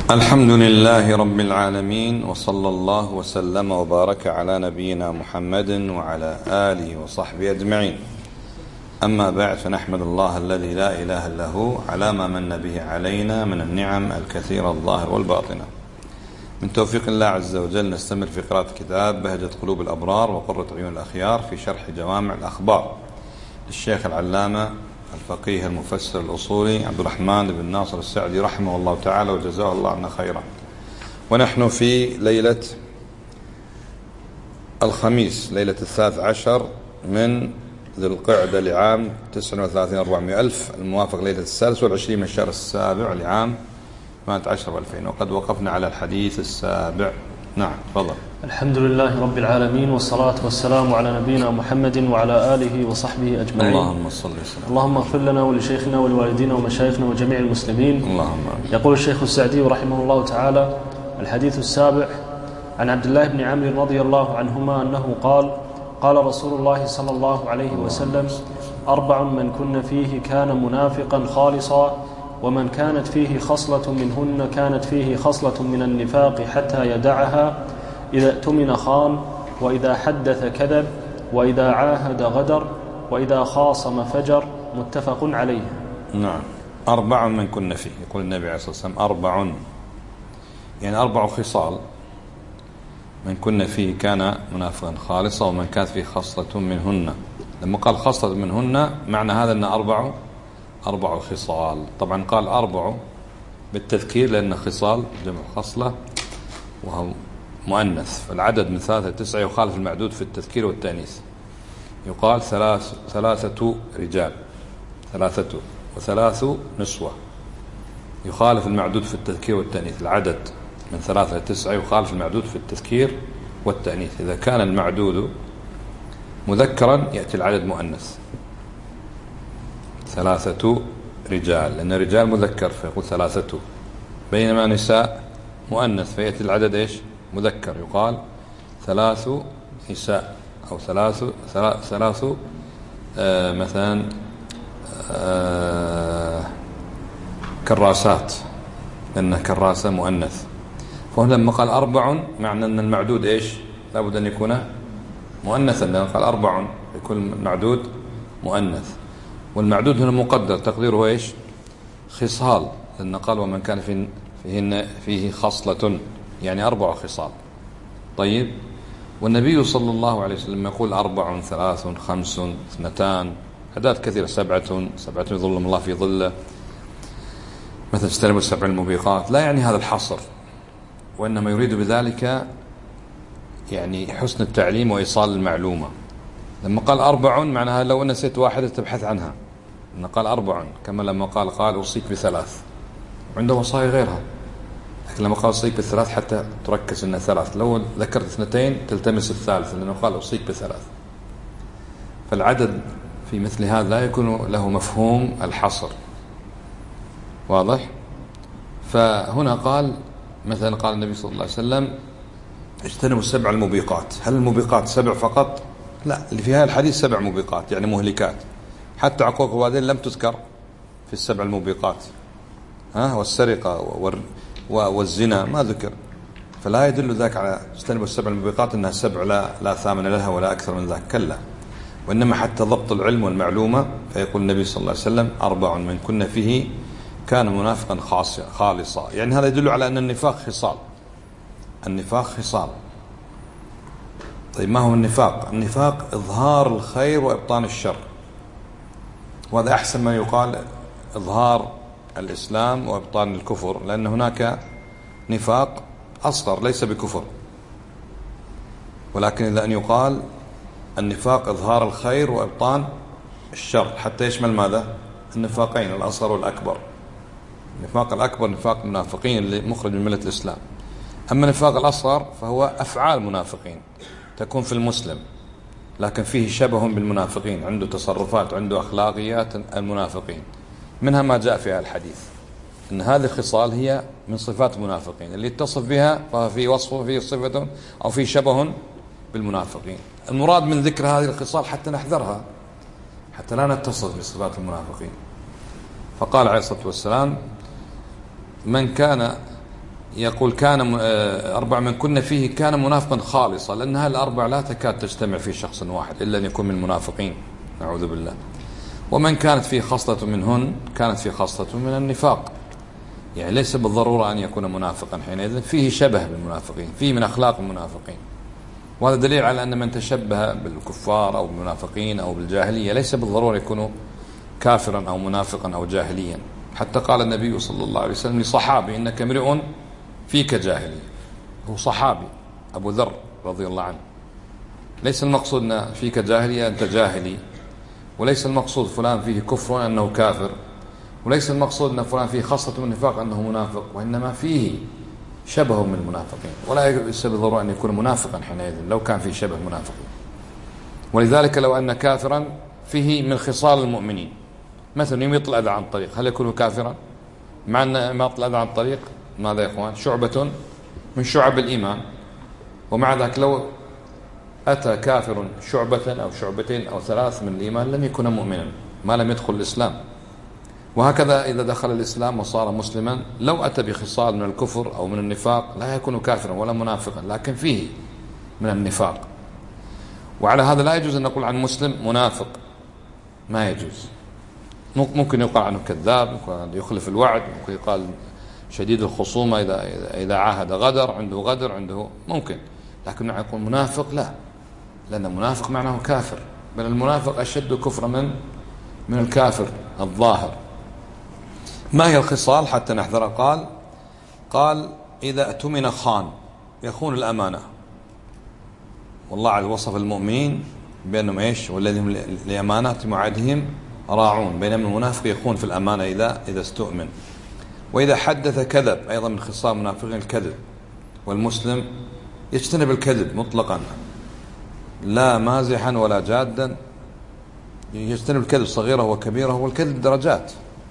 الحمد لله رب العالمين، وصلى الله وسلم وبارك على نبينا محمد وعلى آله وصحبه أجمعين. أما بعد، فنحمد الله الذي لا إله إلا هو على ما من به علينا من النعم الكثيرة الظاهرة والباطنة. من توفيق الله عز وجل نستمر في قراءة كتاب بهجة قلوب الأبرار وقرة عيون الأخيار في شرح جوامع الأخبار للشيخ العلامة الفقيه المفسر الأصولي عبد الرحمن بن ناصر السعدي رحمه الله تعالى وجزاه الله عنا خيرا. ونحن في ليلة الخميس، ليلة 13 من ذي القعدة لعام 39,400 الموافق ليلة 23 من الشهر السابع لعام 18 و2000، وقد وقفنا على الحديث السابع. نعم، تفضل. الحمد لله رب العالمين، والصلاة والسلام على نبينا محمد وعلى آله وصحبه أجمعين. اللهم صل وسلم. اللهم اغفر لنا ولشيخنا ولوالدينا ومشايخنا وجميع المسلمين. اللهم. يقول الشيخ السعدي رحمه الله تعالى: الحديث السابع، عن عبد الله بن عمرو رضي الله عنهما أنه قال: قال رسول الله صلى الله عليه وسلم: 4 من كن فيه كان منافقا خالصا، ومن كانت فيه خصلة منهن كانت فيه خصلة من النفاق حتى يدعها: إذا اؤتمن خان، وإذا حدث كذب، وإذا عاهد غدر، وإذا خاصم فجر. متفق عليه. نعم. 4 من كن فيه، يقول النبي عليه الصلاة والسلام 4، يعني 4 خصال. من كن فيه كان منافقا خالصا، ومن كانت فيه خصلة منهن. لما قال خصلة منهن معنى هذا أن 4 خصال. طبعا قال 4 بالتذكير لأن خصال جمع خصلة وهو مؤنث، فالعدد من 3 إلى 9 يخالف المعدود في التذكير والتأنيث. يقال 3 رجال، 3 و3 نسوة، يخالف المعدود في التذكير والتأنيث. العدد من 3 إلى 9 يخالف المعدود في التذكير والتأنيث. إذا كان المعدود مذكرا يأتي العدد مؤنث، 3 رجال، لأن رجال مذكر فيقول 3، بينما نساء مؤنث فيأتي العدد إيش؟ مذكر، يقال 3 نساء، أو 3 مثلا كراسات، لأن كراسة مؤنث. فهنا لما قال 4 معنى أن المعدود إيش؟ لابد أن يكون مؤنثا، لأن قال 4 يكون المعدود مؤنث، والمعدود هنا مقدر تقديره إيش؟ خصال، لأن قال ومن كان فيه خصلة، يعني 4 خصال. طيب، والنبي صلى الله عليه وسلم يقول 4 3 5 2، أعداد كثيرة، 7 يظلهم الله في ظله، مثل اجتنبوا 7 الموبقات. لا يعني هذا الحصر، وإنما يريد بذلك يعني حسن التعليم وإيصال المعلومة. لما قال 4 معناها لو نسيت واحدة تبحث عنها، إن قال 4، كما لما قال أوصيك ب3، عنده وصايا غيرها، لكن لما قال أوصيك ب3 حتى تركز إنها 3، لو ذكرت 2 تلتمس الثالث، لأنه قال أوصيك ب3. فالعدد في مثل هذا لا يكون له مفهوم الحصر، واضح؟ فهنا قال مثلا، قال النبي صلى الله عليه وسلم اجتنبوا 7 الموبقات. هل الموبقات 7 فقط؟ لا، اللي في هذا الحديث 7 موبقات، يعني مهلكات. حتى عقوق الوالدين لم تذكر في ال7 الموبقات، والسرقة والزنا ما ذكر، فلا يدل ذلك على اجتنبوا 7 الموبقات أنها 7 لا ثامن لها ولا أكثر من ذلك، كلا، وإنما حتى ضبط العلم والمعلومة. فيقول النبي صلى الله عليه وسلم 4 من كن فيه كان منافقا خالصا، يعني هذا يدل على أن النفاق خصال. النفاق خصال. طيب، ما هو النفاق؟ النفاق إظهار الخير وإبطان الشر، وهذا أحسن ما يقال إظهار الإسلام وإبطان الكفر، لأن هناك نفاق أصغر ليس بكفر، ولكن إذا أن يقال النفاق إظهار الخير وإبطان الشر حتى يشمل ماذا؟ النفاقين، الأصغر والأكبر. النفاق الأكبر نفاق المنافقين اللي مخرج من ملة الإسلام، أما النفاق الأصغر فهو أفعال منافقين تكون في المسلم، لكن فيه شبه بالمنافقين، عنده تصرفات، عنده أخلاقيات المنافقين، منها ما جاء في الحديث أن هذه الخصال هي من صفات المنافقين، اللي يتصف بها ففي وصفه فيه صفة أو فيه شبه بالمنافقين. المراد من ذكر هذه الخصال حتى نحذرها، حتى لا نتصف بصفات المنافقين. فقال عليه الصلاة والسلام: من كان يقول كان 4 من كن فيه كان منافقا خالصا، لأن هالأربع لا تكاد تجتمع في شخص واحد إلا أن يكون من المنافقين، نعوذ بالله. ومن كانت فيه خصلة منهن كانت فيه خصلة من النفاق، يعني ليس بالضرورة أن يكون منافقا، حينئذ فيه شبه بالمنافقين، فيه من أخلاق المنافقين. وهذا دليل على أن من تشبه بالكفار أو بالمنافقين أو بالجاهلية ليس بالضرورة يكون كافرا أو منافقا أو جاهليا. حتى قال النبي صلى الله عليه وسلم لصحابي: إنك امرئ فيك جاهلي. هو صحابي أبو ذر رضي الله عنه. ليس المقصود أن فيك جاهلية أنت جاهلي، وليس المقصود فلان فيه كفر أنه كافر، وليس المقصود أن فلان فيه خاصة من النفاق أنه منافق، وإنما فيه شبه من المنافقين، ولا ليس بالضرورة أن يكون منافقا حينئذ لو كان فيه شبه منافقين. ولذلك لو أن كافرا فيه من خصال المؤمنين، مثلا يميط الأذى عن الطريق، هل يكون كافرا؟ مع أن إماطة الأذى عن الطريق ماذا يا إخوان؟ شعبة من شعب الإيمان. ومع ذلك لو أتى كافر شعبة أو شعبتين أو 3 من الإيمان لم يكن مؤمنا ما لم يدخل الإسلام. وهكذا إذا دخل الإسلام وصار مسلما لو أتى بخصال من الكفر أو من النفاق لا يكون كافرا ولا منافقا، لكن فيه من النفاق. وعلى هذا لا يجوز أن نقول عن مسلم منافق، ما يجوز. ممكن يقال عنه كذاب، ممكن يخلف الوعد، ممكن يقال شديد الخصومة إذا عاهد غدر، عنده ممكن، لكن يقول منافق لا، لأن منافق معناه كافر، بل المنافق أشد كفرا من الكافر الظاهر. ما هي الخصال حتى نحذر؟ قال إذا اؤتمن خان، يخون الأمانة. والله عز وصف المؤمنين بأنهم إيش؟ والذين لأمانات معادهم راعون، بينما المنافق يخون في الأمانة إذا استؤمن. وإذا حدث كذب، أيضا من خصال المنافقين الكذب. والمسلم يجتنب الكذب مطلقا، لا مازحا ولا جادا، يجتنب الكذب صغيره وكبيره، والكذب درجات.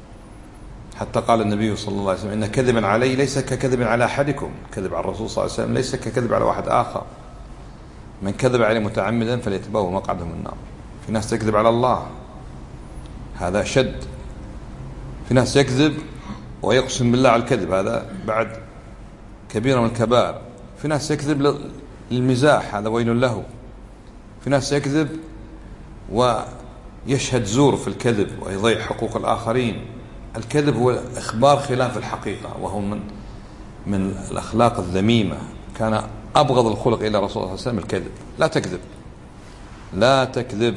حتى قال النبي صلى الله عليه وسلم: إن كذبا علي ليس ككذب على أحدكم. كذب على الرسول صلى الله عليه وسلم ليس ككذب على واحد آخر. من كذب عليه متعمدا فليتبوأ مقعده من النار. في ناس تكذب على الله، هذا شد. في ناس يكذب ويقسم بالله على الكذب، هذا بعد كبيرة من الكبائر. في ناس يكذب للمزاح، هذا ويل له. في ناس يكذب ويشهد زور في الكذب ويضيع حقوق الآخرين. الكذب هو إخبار خلاف الحقيقة، وهو من الأخلاق الذميمة. كان أبغض الخلق إلى رسول الله صلى الله عليه وسلم الكذب. لا تكذب.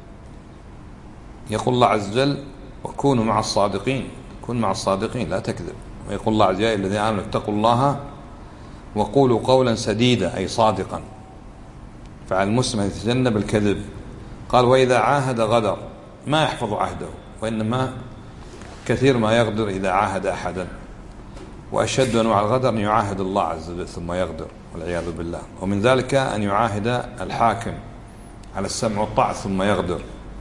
يقول الله عز وجل: وكونوا مع الصادقين. كن مع الصادقين، لا تكذب. ويقول الله عز وجل: يا الذين آمنوا اتقوا الله وقولوا قولا سديدا، أي صادقا. فعلى المسلم أن يتجنب الكذب. قال: وإذا عاهد غدر، ما يحفظ عهده، وإنما كثير ما يغدر إذا عاهد أحدا. وأشد أنواع الغدر أن يعاهد الله عز وجل ثم يغدر، والعياذ بالله. ومن ذلك أن يعاهد الحاكم على السمع والطاعة ثم يغدر.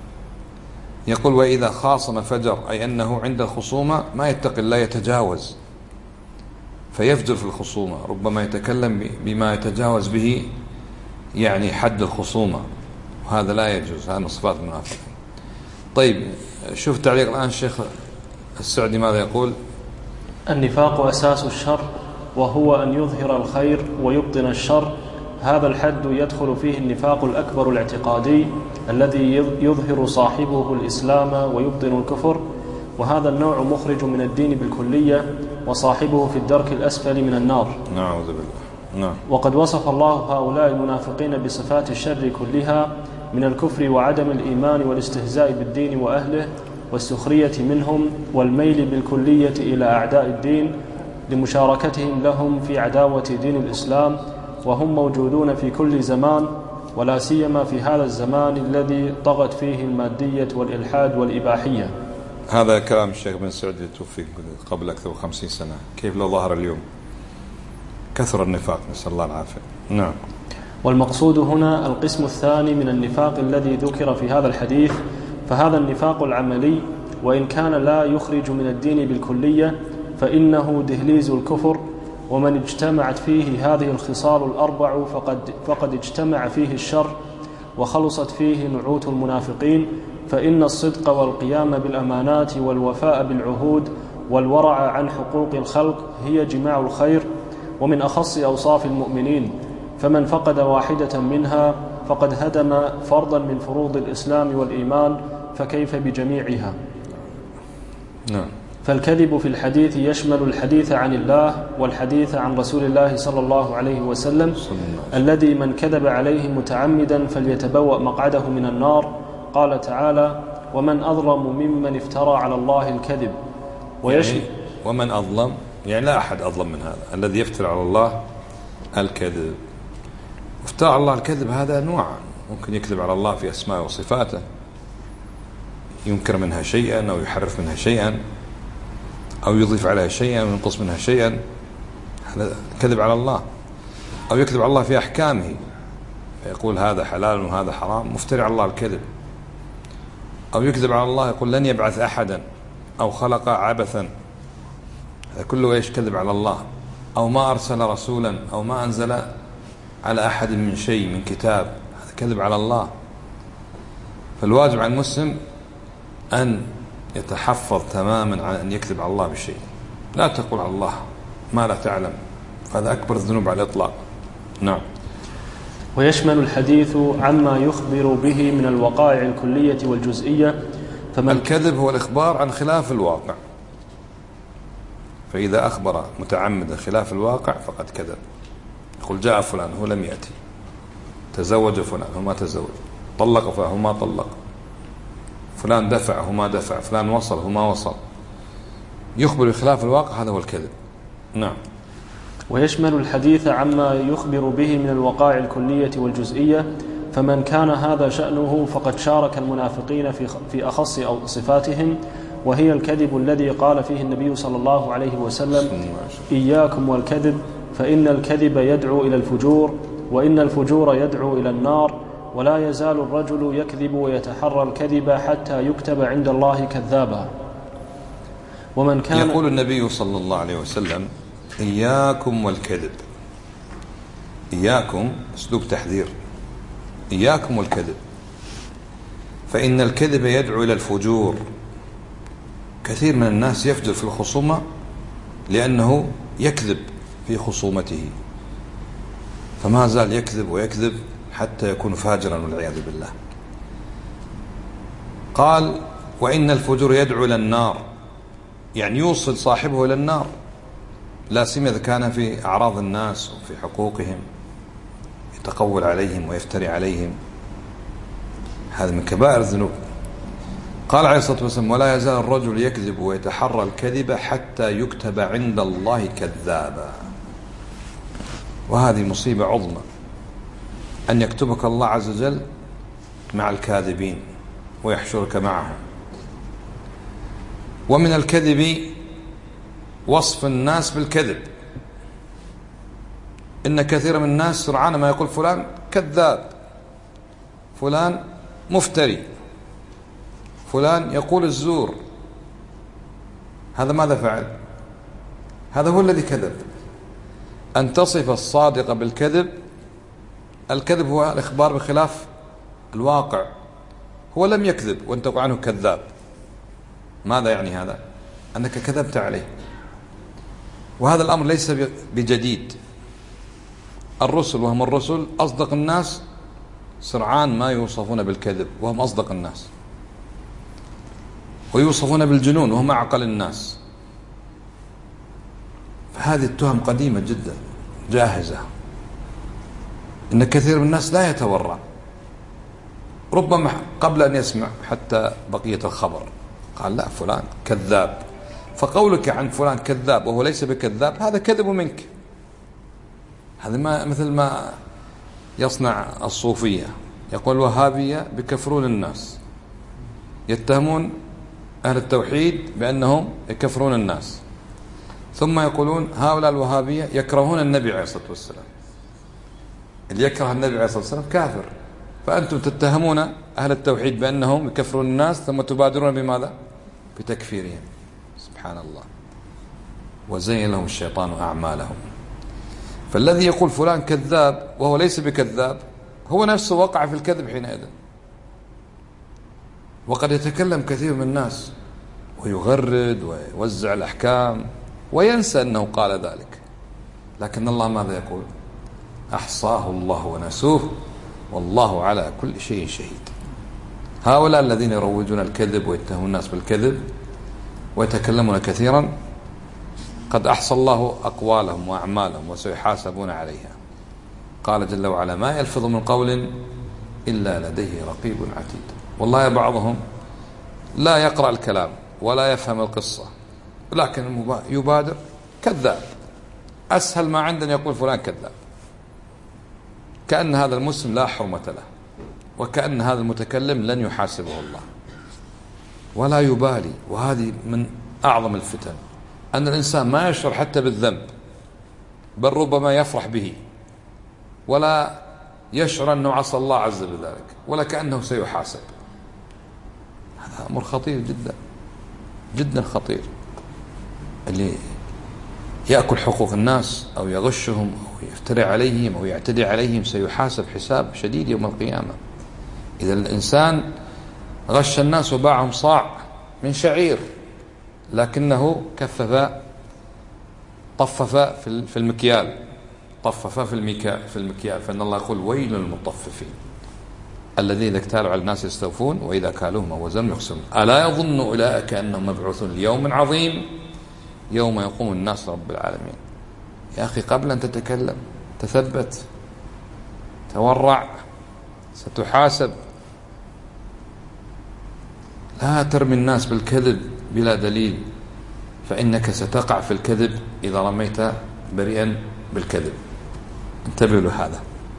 يقول: وإذا خاصم فجر، أي أنه عند الخصومة ما يتقي الله، يتجاوز فيفجر في الخصومة، ربما يتكلم بما يتجاوز به يعني حد الخصومة، وهذا لا يجوز. هذا من صفات المنافقين. طيب، شوف تعليق الآن الشيخ السعدي ماذا يقول: النفاق أساس الشر، وهو أن يظهر الخير ويبطن الشر. هذا الحد يدخل فيه النفاق الأكبر الاعتقادي الذي يظهر صاحبه الإسلام ويبطن الكفر، وهذا النوع مخرج من الدين بالكلية، وصاحبه في الدرك الأسفل من النار. نعوذ بالله. نعم. وقد وصف الله هؤلاء المنافقين بصفات الشر كلها من الكفر وعدم الإيمان والاستهزاء بالدين وأهله والسخرية منهم والميل بالكلية إلى أعداء الدين لمشاركتهم لهم في عداوة دين الإسلام، وهم موجودون في كل زمان، ولا سيما في هذا الزمان الذي طغت فيه المادية والإلحاد والإباحية. هذا كلام الشيخ بن سعود توفي قبل أكثر من 50 سنة. كيف لو ظهر اليوم؟ كثر النفاق، نسأل الله العافية. نعم. والمقصود هنا القسم الثاني من النفاق الذي ذكر في هذا الحديث، فهذا النفاق العملي، وإن كان لا يخرج من الدين بالكلية فإنه دهليز الكفر. ومن اجتمعت فيه هذه الخصال الأربع فقد اجتمع فيه الشر وخلصت فيه نعوت المنافقين. فإن الصدق والقيام بالأمانات والوفاء بالعهود والورع عن حقوق الخلق هي جماع الخير، ومن أخص أوصاف المؤمنين، فمن فقد واحدة منها فقد هدم فرضا من فروض الإسلام والإيمان، فكيف بجميعها؟ نعم. فالكذب في الحديث يشمل الحديث عن الله والحديث عن رسول الله صلى الله عليه وسلم، الذي من كذب عليه متعمدا فليتبوأ مقعده من النار. قال تعالى: ومن أظلم ممن افترى على الله الكذب. يعني ومن أظلم، يعني لا أحد أظلم من هذا الذي يفترى على الله الكذب. افترى على الله الكذب هذا أنواع، ممكن يكذب على الله في أسماء وصفاته، ينكر منها شيئا أو يحرف منها شيئا أو يضيف عليها شيئا وينقص منها شيئا، هذا كذب على الله. أو يكذب على الله في أحكامه فيقول هذا حلال وهذا حرام، مفتري على الله الكذب. أو يكذب على الله يقول لن يبعث أحدا أو خلق عبثا، هذا كله إيش؟ كذب على الله. أو ما أرسل رسولا أو ما أنزل على أحد من شيء من كتاب، هذا كذب على الله. فالواجب على المسلم أن يتحفظ تماما عن أن يكذب على الله بشيء. لا تقول على الله ما لا تعلم، هذا أكبر الذنوب على الإطلاق. نعم. ويشمل الحديث عما يخبر به من الوقائع الكلية والجزئية. الكذب هو الإخبار عن خلاف الواقع، فإذا أخبر متعمدا خلاف الواقع فقد كذب. يقول جاء فلان هو لم يأتي، تزوج فلان هو ما تزوج، طلق فلان هو ما طلق، فلان دفع هو ما دفع، فلان وصل هو ما وصل، يخبر بخلاف الواقع، هذا هو الكذب. نعم. ويشمل الحديث عما يخبر به من الوقائع الكلية والجزئية، فمن كان هذا شأنه فقد شارك المنافقين في أخص صفاتهم، وهي الكذب الذي قال فيه النبي صلى الله عليه وسلم: إياكم والكذب فإن الكذب يدعو إلى الفجور، وإن الفجور يدعو إلى النار، ولا يزال الرجل يكذب ويتحرى الكذب حتى يكتب عند الله كذابا. ومن كان يقول النبي صلى الله عليه وسلم: إياكم والكذب. إياكم أسلوب تحذير، إياكم والكذب، فإن الكذب يدعو إلى الفجور. كثير من الناس يفجر في الخصومة لأنه يكذب في خصومته، فما زال يكذب ويكذب حتى يكون فاجرا والعياذ بالله. قال: وإن الفجور يدعو إلى النار، يعني يوصل صاحبه إلى النار، لا سيما إذا كان في أعراض الناس وفي حقوقهم يتقول عليهم ويفتري عليهم، هذا من كبائر الذنوب. قال عليه الصلاة والسلام: ولا يزال الرجل يكذب ويتحرى الكذب حتى يكتب عند الله كذابا. وهذه مصيبة عظمى، أن يكتبك الله عز وجل مع الكاذبين ويحشرك معهم. ومن الكذب وصف الناس بالكذب، إن كثير من الناس سرعان ما يقول فلان كذاب، فلان مفتري، فلان يقول الزور. هذا ماذا فعل؟ هذا هو الذي كذب. أن تصف الصادق بالكذب، الكذب هو الإخبار بخلاف الواقع، هو لم يكذب وأنت تقول عنه كذاب. ماذا يعني هذا؟ أنك كذبت عليه. وهذا الأمر ليس بجديد. الرسل وهم الرسل أصدق الناس سرعان ما يوصفون بالكذب وهم أصدق الناس، ويوصفون بالجنون وهم أعقل الناس. فهذه التهم قديمة جدا جاهزة. إن كثير من الناس لا يتورع، ربما قبل أن يسمع حتى بقية الخبر قال لا فلان كذاب، فقولك عن فلان كذاب وهو ليس بكذاب هذا كذب منك. هذا ما مثل ما يصنع الصوفية، يقول الوهابية بكفرون الناس، يتهمون أهل التوحيد بأنهم يكفرون الناس، ثم يقولون هؤلاء الوهابية يكرهون النبي عليه الصلاة والسلام. اللي يكره النبي عليه الصلاة والسلام كافر، فأنتم تتهمون أهل التوحيد بأنهم يكفرون الناس ثم تبادرون بماذا؟ بتكفيرهم. سبحان الله. وزين لهم الشيطان أعمالهم. فالذي يقول فلان كذاب وهو ليس بكذاب هو نفسه وقع في الكذب حينئذ. وقد يتكلم كثير من الناس ويغرد ويوزع الأحكام وينسى أنه قال ذلك، لكن الله ماذا يقول؟ أحصاه الله ونسوه والله على كل شيء شهيد. هؤلاء الذين يروجون الكذب ويتهمون الناس بالكذب ويتكلمون كثيرا قد أحصى الله أقوالهم وأعمالهم وسيحاسبون عليها. قال جل وعلا: ما يلفظ من قول إلا لديه رقيب عتيد. والله بعضهم لا يقرأ الكلام ولا يفهم القصة، لكن يبادر كذاب. أسهل ما عندنا يقول فلان كذاب، كأن هذا المسلم لا حرمة له، وكأن هذا المتكلم لن يحاسبه الله، ولا يبالي. وهذه من أعظم الفتن، أن الإنسان ما يشعر حتى بالذنب، بل ربما يفرح به ولا يشعر أنه عصى الله عز بذلك، ولا كأنه سيحاسب. هذا أمر خطير جدا جدا خطير. اللي يأكل حقوق الناس أو يغشهم أو يفتري عليهم أو يعتدي عليهم سيحاسب حساب شديد يوم القيامة. إذا الإنسان غش الناس وباعهم صاع من شعير، لكنه طفف في المكيال، طفف في المكيال، فإن الله يقول: ويل للمطففين الذين إذا اكتالوا على الناس يستوفون وإذا كالوهم أو وزنهم يخسرون ألا يظن أولئك أنهم مبعوثون ليوم عظيم يوم يقوم الناس رب العالمين. يا أخي، قبل أن تتكلم تثبت، تورع، ستحاسب. لا ترمي الناس بالكذب بلا دليل، فإنك ستقع في الكذب إذا رميت بريئا بالكذب. انتبهوا لهذا.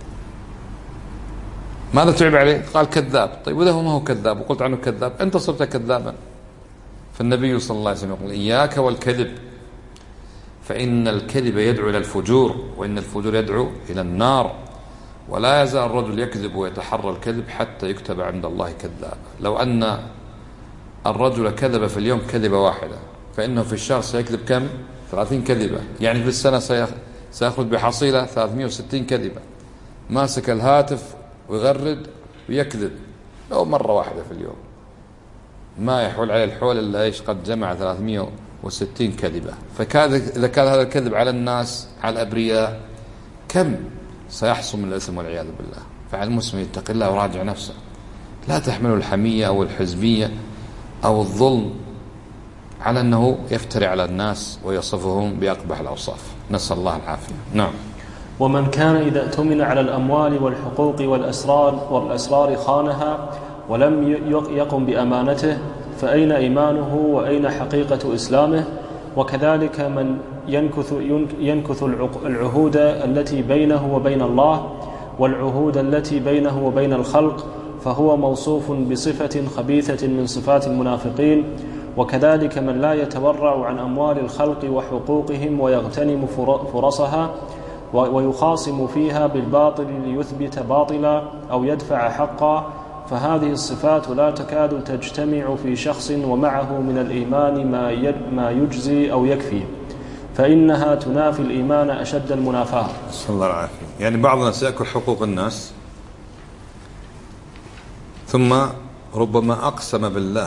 ماذا تعب عليه؟ قال كذاب. طيب وإذا هو ما هو كذاب وقلت عنه كذاب، أنت صرت كذابا. فالنبي صلى الله عليه وسلم يقول: إياك والكذب، فإن الكذب يدعو إلى الفجور، وإن الفجور يدعو إلى النار. ولا يزال الرجل يكذب ويتحرى الكذب حتى يكتب عند الله كذابا. لو أن الرجل كذب في اليوم كذبة واحدة، فإنه في الشهر سيكذب كم؟ 30 كذبة. يعني في السنة سيأخذ بحصيلة 360 كذبة. ماسك الهاتف ويغرد ويكذب لو مرة واحدة في اليوم، ما يحول عليه الحول إلا إيش؟ قد جمع 360 كذبة. إذا كان هذا الكذب على الناس، على الأبرياء، كم سيحصل من الإثم والعياذ بالله. فعلى المسلم يتقي الله وراجع نفسه، لا تحمله الحمية أو الحزبية أو الظلم على أنه يفتري على الناس ويصفهم بأقبح الأوصاف. نسأل الله العافية. نعم. ومن كان إذا اؤتمن على الأموال والحقوق والأسرار خانها ولم يقم بأمانته، فأين إيمانه وأين حقيقة إسلامه؟ وكذلك من ينكث العهود التي بينه وبين الله والعهود التي بينه وبين الخلق، فهو موصوف بصفة خبيثة من صفات المنافقين. وكذلك من لا يتورع عن أموال الخلق وحقوقهم ويغتنم فرصها ويخاصم فيها بالباطل ليثبت باطلا أو يدفع حقا، فهذه الصفات لا تكاد تجتمع في شخص ومعه من الإيمان ما يجزي أو يكفي، فإنها تنافي الإيمان أشد المنافاة. صلى الله عليه وسلم. يعني بعض الناس يأكل حقوق الناس ثم ربما أقسم بالله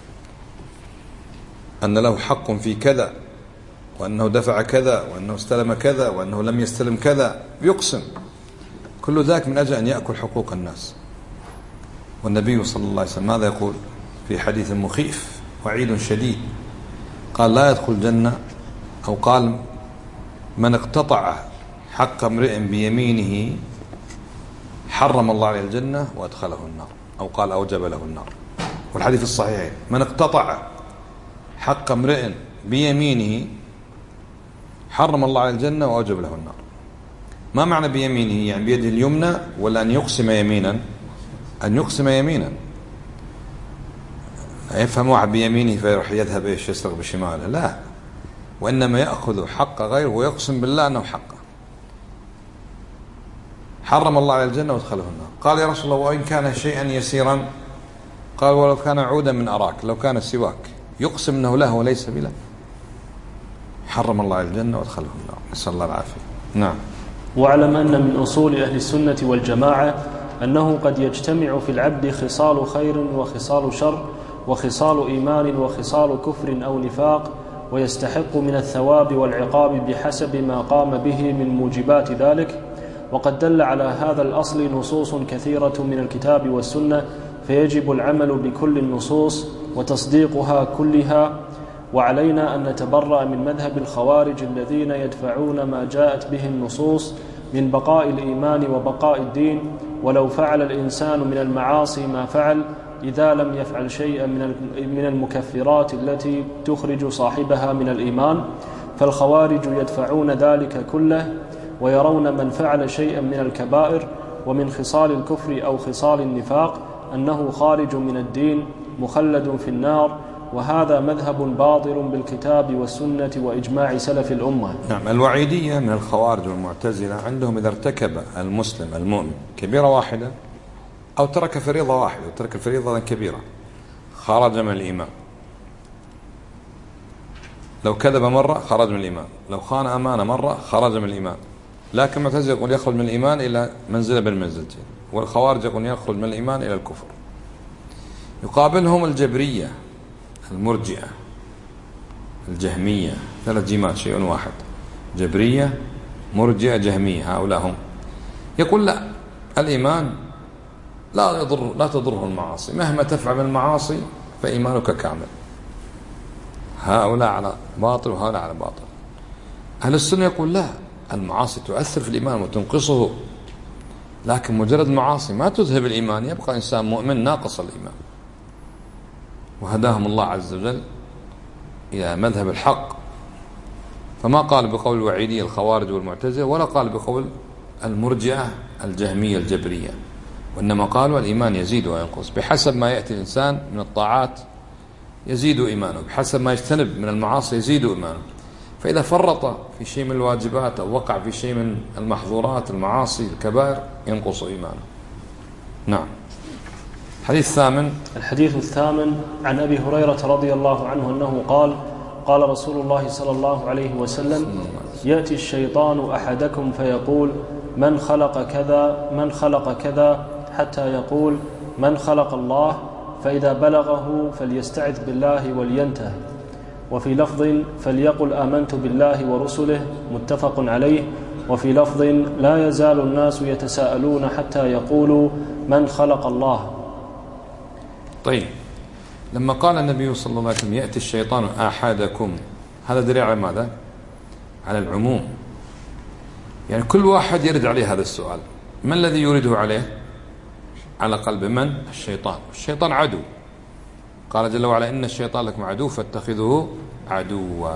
أن له حق في كذا، وأنه دفع كذا، وأنه استلم كذا، وأنه لم يستلم كذا، يقسم. كل ذلك من أجل أن يأكل حقوق الناس. والنبي صلى الله عليه وسلم ماذا يقول في حديث مخيف وعيد شديد؟ قال: لا يدخل الجنة، أو قال: من اقتطع حق امرئ بيمينه حرم الله عليه الجنة وأدخله النار، أو قال: أوجب له النار. والحديث الصحيحين: من اقتطع حق امرئ بيمينه حرم الله على الجنة وأوجب له النار. ما معنى بيمينه؟ يعني بيده اليمنى، ولا أن يقسم يمينا؟ أن يقسم يمينا. يفهم واحد بيمينه فيروح يذهب يسرق بشماله، لا، وإنما يأخذ حق غيره ويقسم بالله أنه حقه. حرم الله على الجنة وادخله النار. قال: يا رسول الله، وإن كان شيئا يسيرا؟ قال: ولو كان عودا من أراك، لو كان سواك. يقسم أنه له وليس بله. حرم الله على الجنة وادخله النار. نسأل الله العافية. نعم. واعلم أن من أصول أهل السنة والجماعة أنه قد يجتمع في العبد خصال خير وخصال شر وخصال إيمان وخصال كفر أو نفاق ويستحق من الثواب والعقاب بحسب ما قام به من موجبات ذلك. وقد دل على هذا الأصل نصوص كثيرة من الكتاب والسنة، فيجب العمل بكل النصوص وتصديقها كلها. وعلينا أن نتبرأ من مذهب الخوارج الذين يدفعون ما جاءت به النصوص من بقاء الإيمان وبقاء الدين، ولو فعل الإنسان من المعاصي ما فعل إذا لم يفعل شيئا من المكفرات التي تخرج صاحبها من الإيمان. فالخوارج يدفعون ذلك كله، ويرون من فعل شيئا من الكبائر ومن خصال الكفر أو خصال النفاق أنه خارج من الدين مخلد في النار، وهذا مذهب باطل بالكتاب والسنة وإجماع سلف الأمة. نعم. الوعيدية من الخوارج والمعتزلة عندهم إذا ارتكب المسلم المؤمن كبيرة واحدة أو ترك فريضة واحدة وترك الفريضة كبيرة خرج من الإيمان. لو كذب مرة خرج من الإيمان، لو خان أمانة مرة خرج من الإيمان. لكن المعتزلة يقول يخرج من الإيمان إلى منزلة بين منزلتين، والخوارج يقول يخرج من الإيمان إلى الكفر. يقابلهم الجبرية المرجئة الجهمية، 3 جيمات شيء واحد، جبرية مرجئة جهمية، هؤلاء هم. يقول لا، الإيمان لا تضره المعاصي، مهما تفعل من المعاصي فإيمانك كامل. هؤلاء على باطل وهؤلاء على باطل. أهل السنة يقول لا، المعاصي تؤثر في الإيمان وتنقصه، لكن مجرد المعاصي ما تذهب الإيمان، يبقى إنسان مؤمن ناقص الإيمان. وهداهم الله عز وجل إلى مذهب الحق، فما قال بقول الوعيدية الخوارج والمعتزلة، ولا قال بقول المرجئة الجهمية الجبرية، وإنما قالوا الإيمان يزيد وينقص بحسب ما يأتي الإنسان من الطاعات يزيد إيمانه، بحسب ما يجتنب من المعاصي يزيد إيمانه. فإذا فرط في شيء من الواجبات أو وقع في شيء من المحظورات المعاصي الكبائر ينقص إيمانه. نعم. الحديث الثامن عن أبي هريرة رضي الله عنه أنه قال: قال رسول الله صلى الله عليه وسلم: يأتي الشيطان أحدكم فيقول: من خلق كذا من خلق كذا، حتى يقول: من خلق الله؟ فإذا بلغه فليستعذ بالله ولينته. وفي لفظ: فليقل آمنت بالله ورسله، متفق عليه. وفي لفظ: لا يزال الناس يتساءلون حتى يقولوا: من خلق الله؟ طيب، لما قال النبي صلى الله عليه وسلم يأتي الشيطان أحدكم، هذا دليل على ماذا؟ على العموم، يعني كل واحد يرد عليه هذا السؤال. ما الذي يريده عليه؟ على قلب من؟ الشيطان. الشيطان عدو، قال جل وعلا: إن الشيطان لكم عدو فاتخذوه عدوا.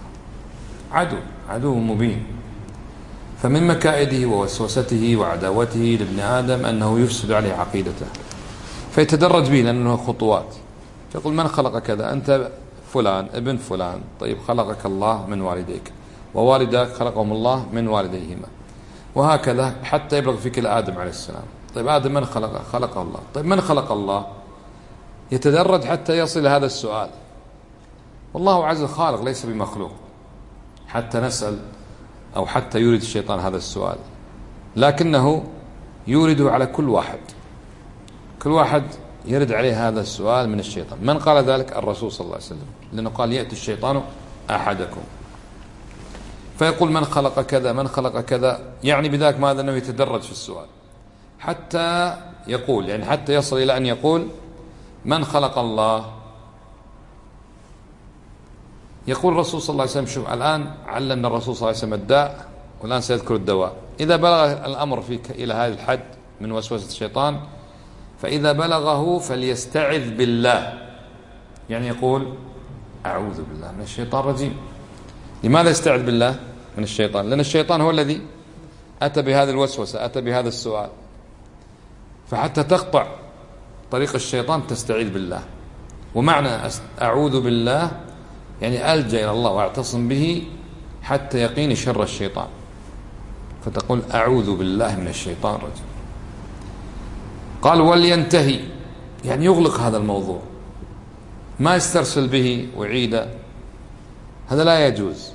عدو مبين. فمن مكائده ووسوسته وعداوته لابن آدم أنه يفسد عليه عقيدته، فيتدرج به لأنه خطوات. فيقول: من خلق كذا؟ أنت فلان ابن فلان. طيب، خلقك الله من والديك، ووالدك خلقهم الله من والديهما، وهكذا حتى يبلغ فيك إلى آدم عليه السلام. طيب، آدم من خلقه؟ خلقه الله. طيب، من خلق الله؟ يتدرج حتى يصل إلى هذا السؤال. والله عز وجل خالق ليس بمخلوق حتى نسأل أو حتى يريد الشيطان هذا السؤال، لكنه يورده على كل واحد. كل واحد يرد عليه هذا السؤال من الشيطان. من قال ذلك؟ الرسول صلى الله عليه وسلم، لأنه قال: يأتي الشيطان أحدكم. فيقول: من خلق كذا من خلق كذا، يعني بذلك ماذا؟ أنه يتدرج في السؤال حتى يقول، يعني حتى يصل إلى أن يقول: من خلق الله؟ يقول الرسول صلى الله عليه وسلم: شوف، الآن علمنا الرسول صلى الله عليه وسلم الداء، والآن سيذكر الدواء. إذا بلغ الأمر فيك إلى هذا الحد من وسوسة الشيطان، فإذا بلغه فليستعذ بالله، يعني يقول: أعوذ بالله من الشيطان الرجيم. لماذا يستعذ بالله من الشيطان؟ لأن الشيطان هو الذي أتى بهذه الوسوسة، أتى بهذا السؤال. فحتى تقطع طريق الشيطان تستعيذ بالله. ومعنى أعوذ بالله يعني ألجأ إلى الله وأعتصم به حتى يقيني شر الشيطان، فتقول: أعوذ بالله من الشيطان الرجيم. قال: ولينتهي، يعني يغلق هذا الموضوع، ما يسترسل به ويعيده، هذا لا يجوز.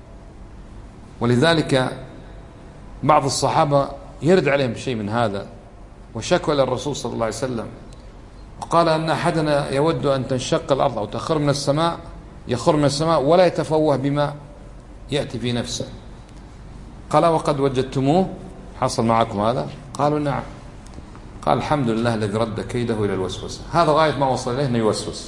ولذلك بعض الصحابة يرد عليهم شيء من هذا، وشكوى للرسول صلى الله عليه وسلم، وقال: أن أحدنا يود أن تنشق الأرض أو تخر من السماء يخر من السماء ولا يتفوه بما يأتي في نفسه. قال وقد وجدتموه، حصل معكم هذا؟ قالوا نعم. قال الحمد لله الذي رد كيده إلى الوسوسة. هذا غاية ما وصل إليه أنه يوسوس.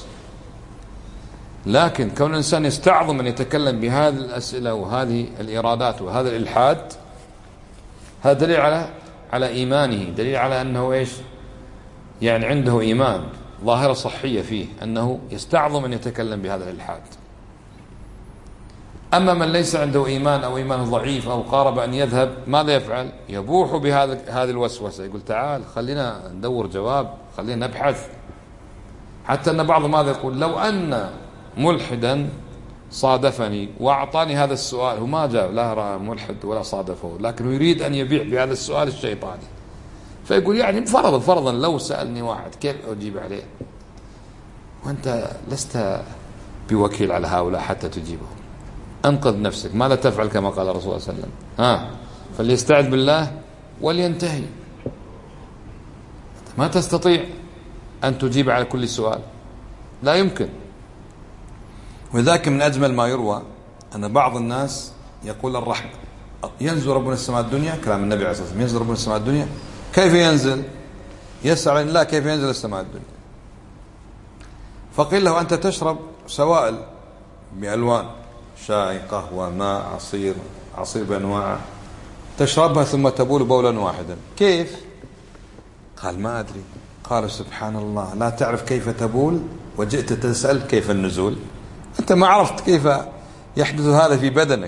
لكن كون الإنسان يستعظم أن يتكلم بهذه الأسئلة وهذه الإرادات وهذا الإلحاد، هذا دليل على إيمانه، دليل على أنه إيش؟ يعني عنده إيمان، ظاهرة صحية فيه أنه يستعظم أن يتكلم بهذا الإلحاد. أما من ليس عنده إيمان أو إيمان ضعيف أو قارب أن يذهب، ماذا يفعل؟ يبوح بهذه الوسوسة، يقول تعال خلينا ندور جواب، خلينا نبحث. حتى أن بعض ماذا يقول؟ لو أن ملحدا صادفني وأعطاني هذا السؤال، هو ما جاء لا رأى ملحد ولا صادفه، لكنه يريد أن يبيع بهذا السؤال الشيطاني، فيقول يعني فرضا لو سألني واحد كيف أجيب عليه؟ وأنت لست بوكيل على هؤلاء حتى تجيبه. أنقذ نفسك، ماذا تفعل؟ كما قال الرسول صلى الله عليه وسلم فليستعذ بالله ولينتهي. ما تستطيع أن تجيب على كل سؤال، لا يمكن. ولذلك من أجمل ما يروى أن بعض الناس يقول الرحمة ينزل ربنا السماء الدنيا، كلام النبي عليه الصلاة والسلام، ينزل ربنا السماء الدنيا، كيف ينزل؟ يسأل عن الله كيف ينزل السماء الدنيا. فقيل له أنت تشرب سوائل بألوان، شاي، قهوة، ماء، عصير بأنواعه، تشربها ثم تبول بولا واحدا، كيف؟ قال ما أدري. قال سبحان الله، لا تعرف كيف تبول وجئت تسأل كيف النزول؟ أنت ما عرفت كيف يحدث هذا في بدنك،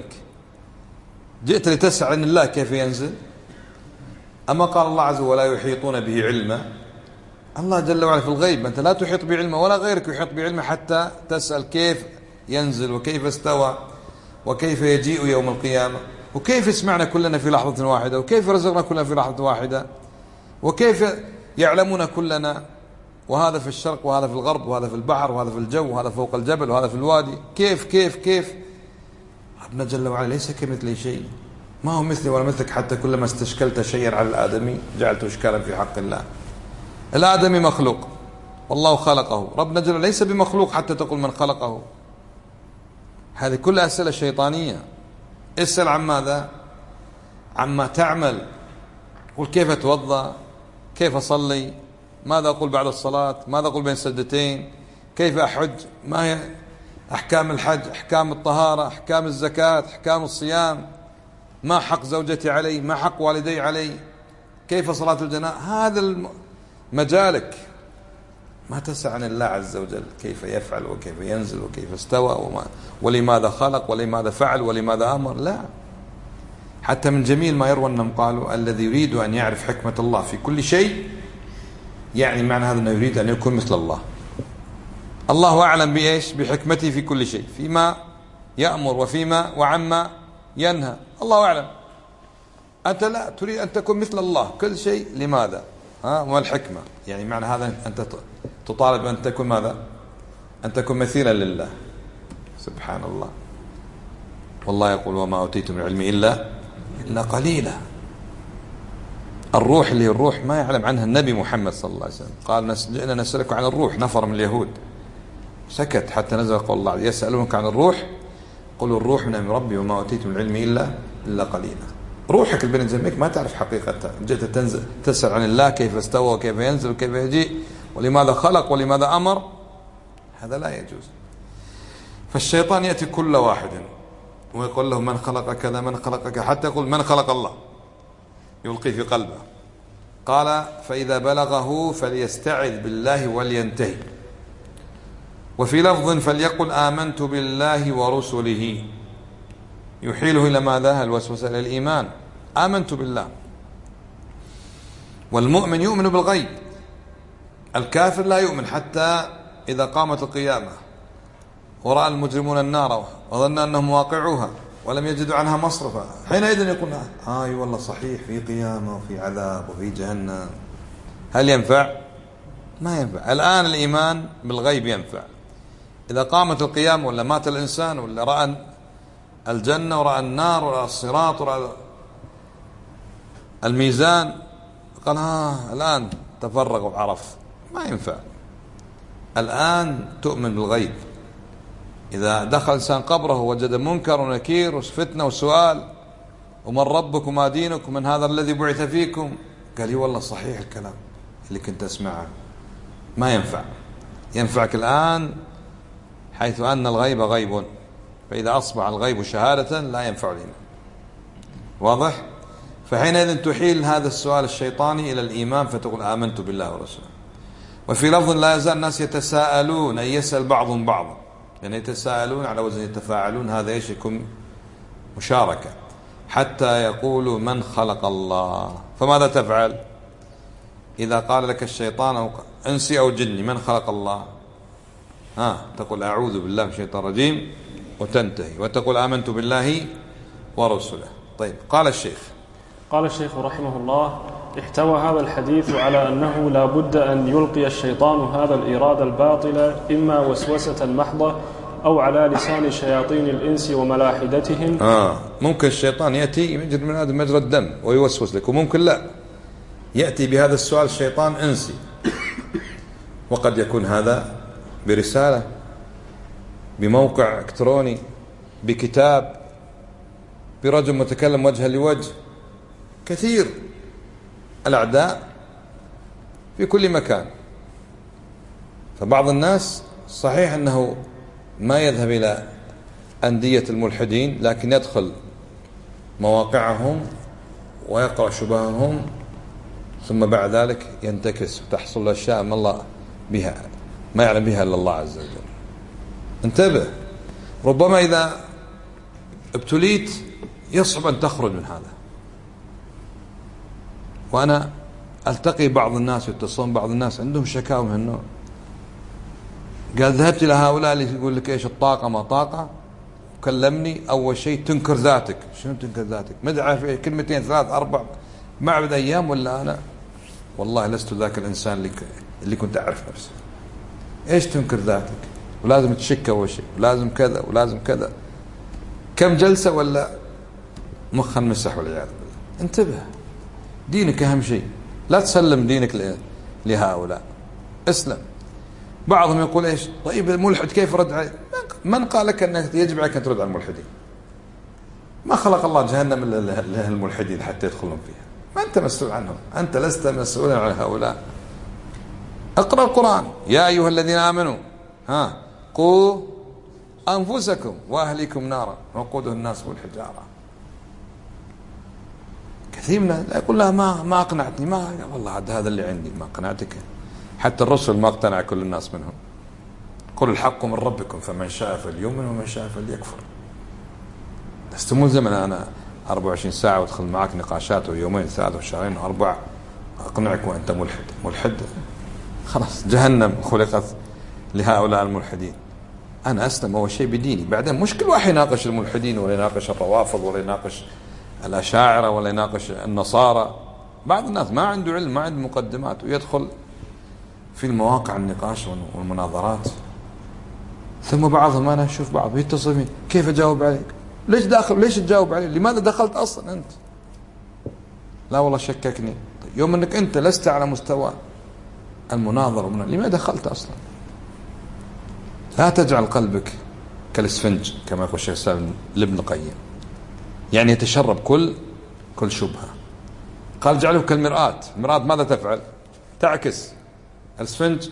جئت لتسأل عن الله كيف ينزل. أما قال الله عز وجل ولا يحيطون به علما، الله جل وعلا في الغيب، أنت لا تحيط بعلمه ولا غيرك يحيط بعلمه حتى تسأل كيف ينزل وكيف استوى وكيف يجيء يوم القيامة وكيف يسمعنا كلنا في لحظة واحدة وكيف رزقنا كلنا في لحظة واحدة وكيف يعلمون كلنا، وهذا في الشرق وهذا في الغرب وهذا في البحر وهذا في الجو وهذا فوق الجبل وهذا في الوادي، كيف كيف كيف. ربنا جل وعلا ليس كمثله شيء، ما هو مثلي ولا مثلك، حتى كلما استشكلت شيئا على الآدمي جعلته إشكالا في حق الله. الآدمي مخلوق والله خلقه، ربنا جل ليس بمخلوق حتى تقول من خلقه. هذه كلها أسئلة شيطانية. اسأل عن ماذا؟ عما تعمل. قل كيف أتوضأ، كيف أصلي، ماذا أقول بعد الصلاة، ماذا أقول بين السجدتين، كيف أحج، ما هي أحكام الحج، أحكام الطهارة، أحكام الزكاة، أحكام الصيام، ما حق زوجتي علي، ما حق والدي علي، كيف صلاة الجنازة. هذا مجالك، ما تسأل عن الله عز وجل كيف يفعل وكيف ينزل وكيف استوى ولماذا خلق ولماذا فعل ولماذا أمر. لا، حتى من جميل ما يروى أنهم قالوا الذي يريد أن يعرف حكمة الله في كل شيء، يعني معنى هذا أنه يريد أن يكون مثل الله. الله أعلم بإيش؟ بحكمته في كل شيء، فيما يأمر وفيما وعما ينهى، الله أعلم. أنت لا تريد أن تكون مثل الله كل شيء، لماذا؟ ما الحكمة؟ يعني معنى هذا أنت تطالب أن تكون ماذا؟ أن تكون مثيلا لله. سبحان الله. والله يقول وما أوتيتم من العلم إلا قليلا. الروح اللي الروح ما يعلم عنها النبي محمد صلى الله عليه وسلم، قال جئنا نسألك عن الروح، نفر من اليهود سكت حتى نزل قول الله يسألونك عن الروح قل الروح من أمر ربي وما أوتيتم من العلم إلا قليلا. روحك اللي بين جنبك ما تعرف حقيقتها، جئت تسأل عن الله كيف استوى وكيف ينزل وكيف يجيء ولماذا خلق ولماذا أمر، هذا لا يجوز. فالشيطان يأتي كل واحد ويقول له من خلق كذا من خلق كذا، حتى يقول من خلق الله، يلقي في قلبه. قال فإذا بلغه فليستعذ بالله ولينتهي. وفي لفظ فليقل آمنت بالله ورسله، يحيله إلى ماذا؟ الوسوسة إلى الإيمان. آمنت بالله. والمؤمن يؤمن بالغيب، الكافر لا يؤمن حتى إذا قامت القيامة ورأى المجرمون النار وظن أنهم واقعوها ولم يجدوا عنها مصرفا، حينئذ يقول أي والله صحيح في قيامة وفي عذاب وفي جهنم. هل ينفع؟ ما ينفع. الآن الإيمان بالغيب ينفع. إذا قامت القيامة ولا مات الإنسان ولا رأى الجنة ورأى النار ورأى الصراط ورأى الميزان، قال الآن تفرغ وعرف، ما ينفع. الآن تؤمن بالغيب، إذا دخل إنسان قبره وجد منكر ونكير وفتنة وسؤال ومن ربك وما دينك ومن هذا الذي بعث فيكم، قال لي والله صحيح الكلام اللي كنت أسمعه، ما ينفع. ينفعك الآن حيث أن الغيب غيب، فإذا أصبح الغيب شهادة لا ينفع الإيمان. واضح؟ فحينئذ تحيل هذا السؤال الشيطاني إلى الإيمان فتقول آمنت بالله ورسوله. وفي لفظ لا يزال الناس يتساءلون، أي يسأل بعضهم بعضا، يعني يتساءلون على وزن يتفاعلون، هذا ايش يكون مشاركة، حتى يقولوا من خلق الله. فماذا تفعل إذا قال لك الشيطان أو إنسي أو جني من خلق الله؟ تقول أعوذ بالله من الشيطان الرجيم وتنتهي، وتقول آمنت بالله ورسوله. طيب، قال الشيخ رحمه الله: احتوى هذا الحديث على أنه لا بد أن يلقي الشيطان هذا الإرادة الباطلة إما وسوسة محضة أو على لسان شياطين الإنس وملاحدتهم. ممكن الشيطان يأتي يجري من هذا مجرى الدم ويوسوس لك، وممكن لا يأتي بهذا السؤال الشيطان إنسي، وقد يكون هذا برسالة، بموقع إلكتروني، بكتاب، برجل متكلم وجها لوجه. كثير الأعداء في كل مكان. فبعض الناس صحيح أنه ما يذهب إلى أندية الملحدين، لكن يدخل مواقعهم ويقرأ شبههم، ثم بعد ذلك ينتكس وتحصل أشياء ما الله بها ما يعلم بها إلا الله عز وجل. انتبه، ربما إذا ابتليت يصعب أن تخرج من هذا. وأنا ألتقي بعض الناس يتصلون بعض الناس عندهم شكاوى من النوع، قال ذهبت إلى هؤلاء اللي يقول لك إيش الطاقة ما طاقة، كلمني أول شيء تنكر ذاتك. شنو تنكر ذاتك؟ مدعى في كلمتين ثلاث أربع معبد أيام، ولا أنا والله لست ذاك الإنسان اللي كنت أعرف نفسي. إيش تنكر ذاتك؟ ولازم تشك أول شيء، ولازم كذا ولازم كذا. كم جلسة ولا مخا مسح والعياذ بالله. انتبه، دينك أهم شيء، لا تسلم دينك لهؤلاء، اسلم. بعضهم يقول إيش؟ طيب الملحد كيف رد عليه؟ من قال لك أنك يجب عليك أن ترد على الملحدين؟ ما خلق الله جهنم للملحدين حتى يدخلون فيها، ما أنت مسؤول عنهم، أنت لست مسؤولا عن هؤلاء. اقرأ القرآن: يا أيها الذين آمنوا قوا أنفسكم وأهليكم نارا وقودها الناس والحجارة. كثير من يقول لا ما أقنعتني، ما والله هذا اللي عندي، ما قنعتك. حتى الرسل ما اقتنع كل الناس منهم. قل الحق من ربكم فمن شاء فليؤمن ومن شاء فليكفر. لست ملزما أنا 24 ساعة وادخل معك نقاشات ويومين ثلاثة وشهرين وأربعة أقنعك وأنت ملحد. خلاص جهنم خلقت لهؤلاء الملحدين. أنا أسلم أول شيء بديني، بعدين مش كل واحد يناقش الملحدين ولا يناقش الروافض ولا يناقش الأشاعرة ولا يناقش النصارى. بعض الناس ما عنده علم، ما عنده مقدمات، ويدخل في المواقع النقاش والمناظرات. ثم بعضهم أنا أشوف بعض يتصل بي: كيف أجاوب عليك؟ ليش داخل؟ ليش تجاوب علي؟ لماذا دخلت أصلا أنت؟ لا والله شككني. طيب يوم أنك أنت لست على مستوى المناظرة لماذا دخلت أصلا؟ لا تجعل قلبك كالاسفنج كما يقول الشيخ الإسلام ابن القيم، يعني يتشرب كل شبهة. قال اجعله كالمرآة. المرآة ماذا تفعل؟ تعكس. الاسفنج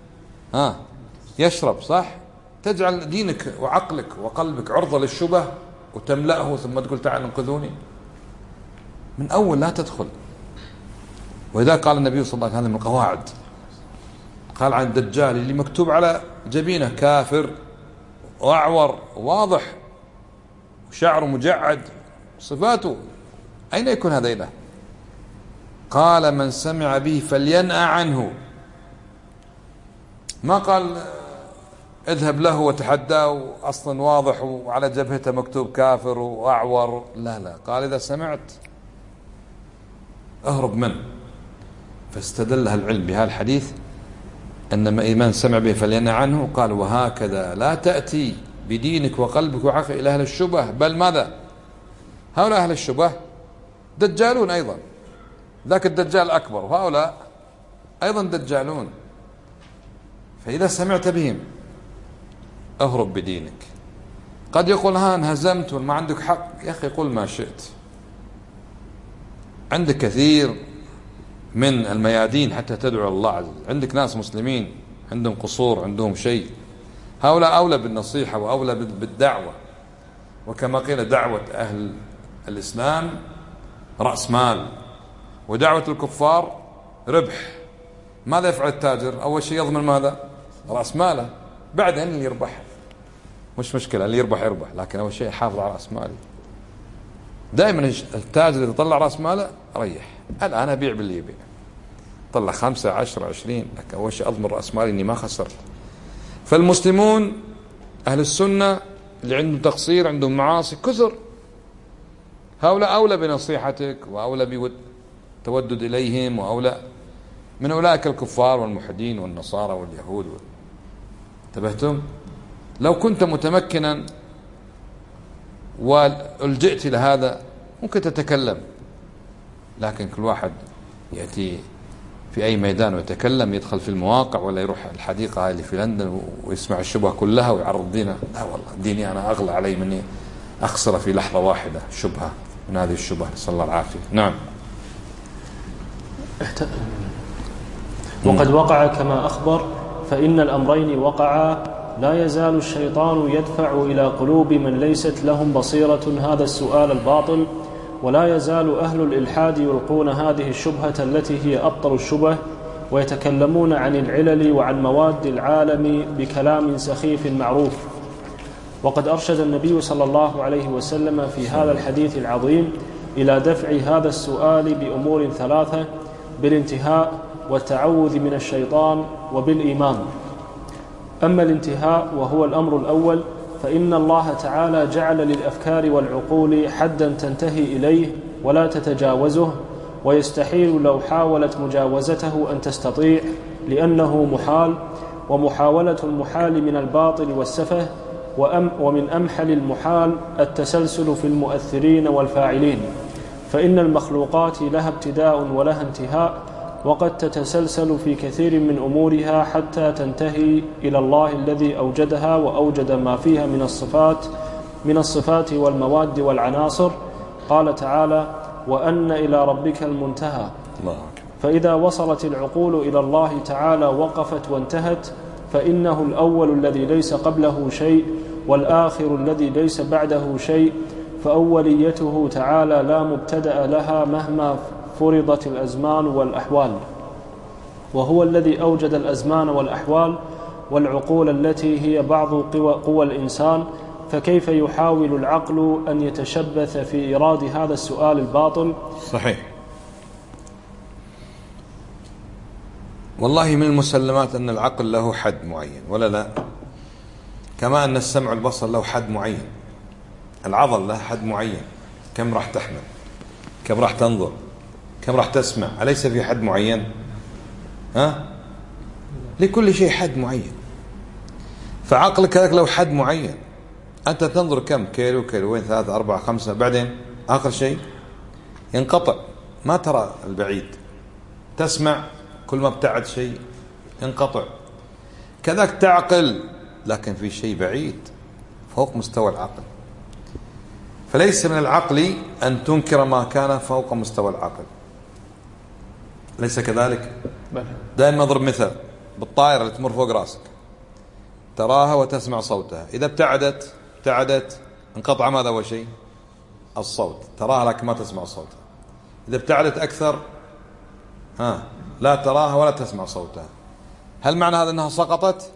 يشرب، صح؟ تجعل دينك وعقلك وقلبك عرضة للشبه وتملأه، ثم تقول تعال انقذوني. من أول لا تدخل. وإذا قال النبي صلى الله عليه وسلم من القواعد، قال عن الدجال اللي مكتوب على جبينه كافر وأعور واضح وشعره مجعد صفاته، أين يكون هذا إله؟ قال من سمع به فلينأ عنه. ما قال اذهب له وتحداه أصلا واضح وعلى جبهته مكتوب كافر وأعور، لا، قال إذا سمعت أهرب منه. فاستدل العلم بهذا الحديث أن من سمع به فلينأ عنه. قال وهكذا لا تأتي بدينك وقلبك وعقلك إلى أهل الشبه، بل ماذا؟ هؤلاء أهل الشبه دجالون أيضا، ذاك الدجال أكبر وهؤلاء أيضا دجالون. فإذا سمعت بهم اهرب بدينك. قد يقول ها انهزمت وما عندك حق. يا أخي قل ما شئت. عندك كثير من الميادين حتى تدعو الله عز وجل. عندك ناس مسلمين عندهم قصور، عندهم شيء، هؤلاء أولى بالنصيحة وأولى بالدعوة. وكما قيل دعوة أهل الإسلام رأس مال، ودعوة الكفار ربح. ماذا يفعل التاجر؟ أول شيء يضمن ماذا؟ رأس ماله، بعدين اللي يربح مش مشكلة، اللي يربح يربح، لكن أول شيء يحافظ على رأس ماله. دائما التاجر إذا طلع رأس ماله ريح. الآن أبيع باللي يبيع، طلع 5 10 20، لكن أول شيء أضمن رأس مالي إني ما خسرت. فالمسلمون أهل السنة اللي عندهم تقصير، عندهم معاصي كثر، هؤلاء أولى بنصيحتك وأولى بالتودد إليهم، وأولى من أولئك الكفار والملحدين والنصارى واليهود. انتبهتم؟ لو كنت متمكنا والجئت إلى هذا ممكن تتكلم، لكن كل واحد يأتي في أي ميدان ويتكلم، يدخل في المواقع ولا يروح الحديقة اللي في لندن ويسمع الشبهة كلها ويعرض دينه. لا والله ديني أنا أغلى علي مني أخسر في لحظة واحدة شبهة من هذه الشبهة، نسأل الله العافية. نعم. وقد وقع كما أخبر، فإن الأمرين وقعا. لا يزال الشيطان يدفع إلى قلوب من ليست لهم بصيرة هذا السؤال الباطل، ولا يزال أهل الإلحاد يلقون هذه الشبهة التي هي أبطل الشبه، ويتكلمون عن العلل وعن مواد العالم بكلام سخيف معروف. وقد أرشد النبي صلى الله عليه وسلم في هذا الحديث العظيم إلى دفع هذا السؤال بأمور 3: بالانتهاء، والتعوذ من الشيطان، وبالإيمان. أما الانتهاء وهو الأمر الأول، فإن الله تعالى جعل للأفكار والعقول حدا تنتهي إليه ولا تتجاوزه، ويستحيل لو حاولت مجاوزته أن تستطيع، لأنه محال، ومحاولة المحال من الباطل والسفه، ومن أمحل المحال التسلسل في المؤثرين والفاعلين، فإن المخلوقات لها ابتداء ولها انتهاء، وقد تتسلسل في كثير من أمورها حتى تنتهي إلى الله الذي أوجدها وأوجد ما فيها من الصفات والمواد والعناصر. قال تعالى: وأن إلى ربك المنتهى. فإذا وصلت العقول إلى الله تعالى وقفت وانتهت، فإنه الأول الذي ليس قبله شيء، والآخر الذي ليس بعده شيء، فأوليته تعالى لا مبتدأ لها مهما فرضت الأزمان والأحوال، وهو الذي أوجد الأزمان والأحوال والعقول التي هي بعض قوى الإنسان، فكيف يحاول العقل أن يتشبث في إيراد هذا السؤال الباطل؟ صحيح. والله من المسلمات أن العقل له حد معين، ولا لا؟ كما أن السمع والبصر له حد معين، العضل له حد معين، كم راح تحمل، كم راح تنظر، كم راح تسمع، أليس في حد معين؟ لكل شيء حد معين. فعقلك كذلك له حد معين. أنت تنظر كم، كيلو، كيلوين، 3 4 5، بعدين آخر شيء ينقطع، ما ترى البعيد. تسمع، كل ما ابتعد شيء ينقطع. كذلك تعقل، لكن في شيء بعيد فوق مستوى العقل. فليس من العقل أن تنكر ما كان فوق مستوى العقل، ليس كذلك؟ دائما نضرب مثل بالطائرة اللي تمر فوق راسك، تراها وتسمع صوتها، إذا ابتعدت انقطع ماذا أول شيء؟ الصوت. تراها لكن ما تسمع صوتها. إذا ابتعدت أكثر لا تراها ولا تسمع صوتها. هل معنى هذا أنها سقطت؟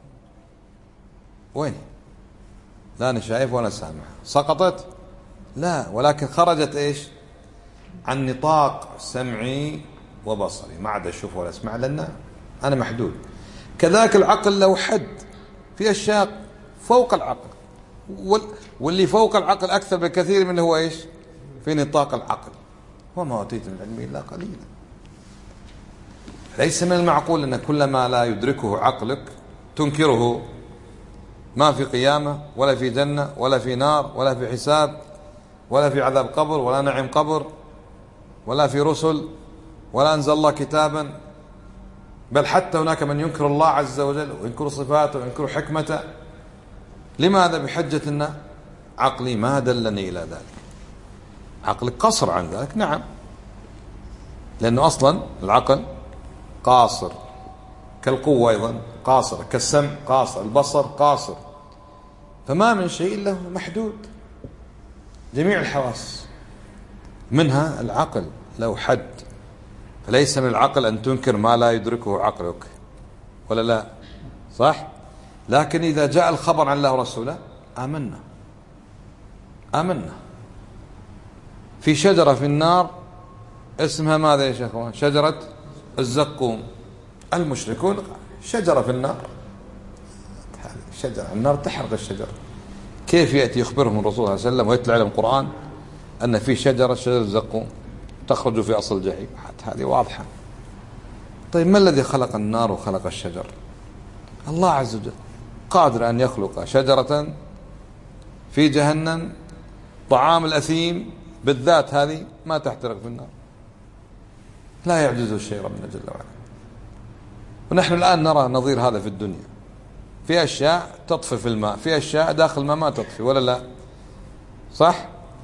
وين؟ لا أنا شايف ولا سامع. سقطت؟ لا، ولكن خرجت إيش؟ عن نطاق سمعي وبصري، ما عاد أشوف ولا أسمع لأن أنا محدود. كذلك العقل له حد، في أشياء فوق العقل، واللي فوق العقل أكثر بكثير من هو إيش؟ في نطاق العقل. وما أوتيتم من العلم إلا قليلا. ليس من المعقول أن كل ما لا يدركه عقلك تنكره. ما في قيامة، ولا في جنة، ولا في نار، ولا في حساب، ولا في عذاب قبر، ولا نعيم قبر، ولا في رسل، ولا أنزل الله كتابا. بل حتى هناك من ينكر الله عز وجل وينكر صفاته وينكر حكمته. لماذا؟ بحجة أن عقلي ما دلني إلى ذلك. عقلك قصر عن ذلك، نعم، لأنه أصلا العقل قاصر، كالقوة أيضا قاصر، كالسمع قاصر، البصر قاصر، فما من شيء له محدود. جميع الحواس منها العقل له حد، فليس من العقل أن تنكر ما لا يدركه عقلك، ولا لا؟ صح؟ لكن إذا جاء الخبر عن الله ورسوله آمنا. في شجرة في النار اسمها ماذا يا شيخوان؟ شجرة الزقوم. المشركون شجرة في النار، شجرة النار تحرق الشجرة. كيف يأتي يخبرهم الرسول صلى الله عليه وسلم ويتلى عليهم القرآن أن في شجرة الزقوم تخرج في أصل الجحيم؟ هذه واضحة. طيب ما الذي خلق النار وخلق الشجر؟ الله عز وجل قادر أن يخلق شجرة في جهنم، طعام الأثيم بالذات هذه ما تحترق في النار، لا يعجزه الشيء ربنا جل وعلا. ونحن الآن نرى نظير هذا في الدنيا، في أشياء تطفي في الماء، في أشياء داخل الماء ما تطفي، ولا لا؟ صح؟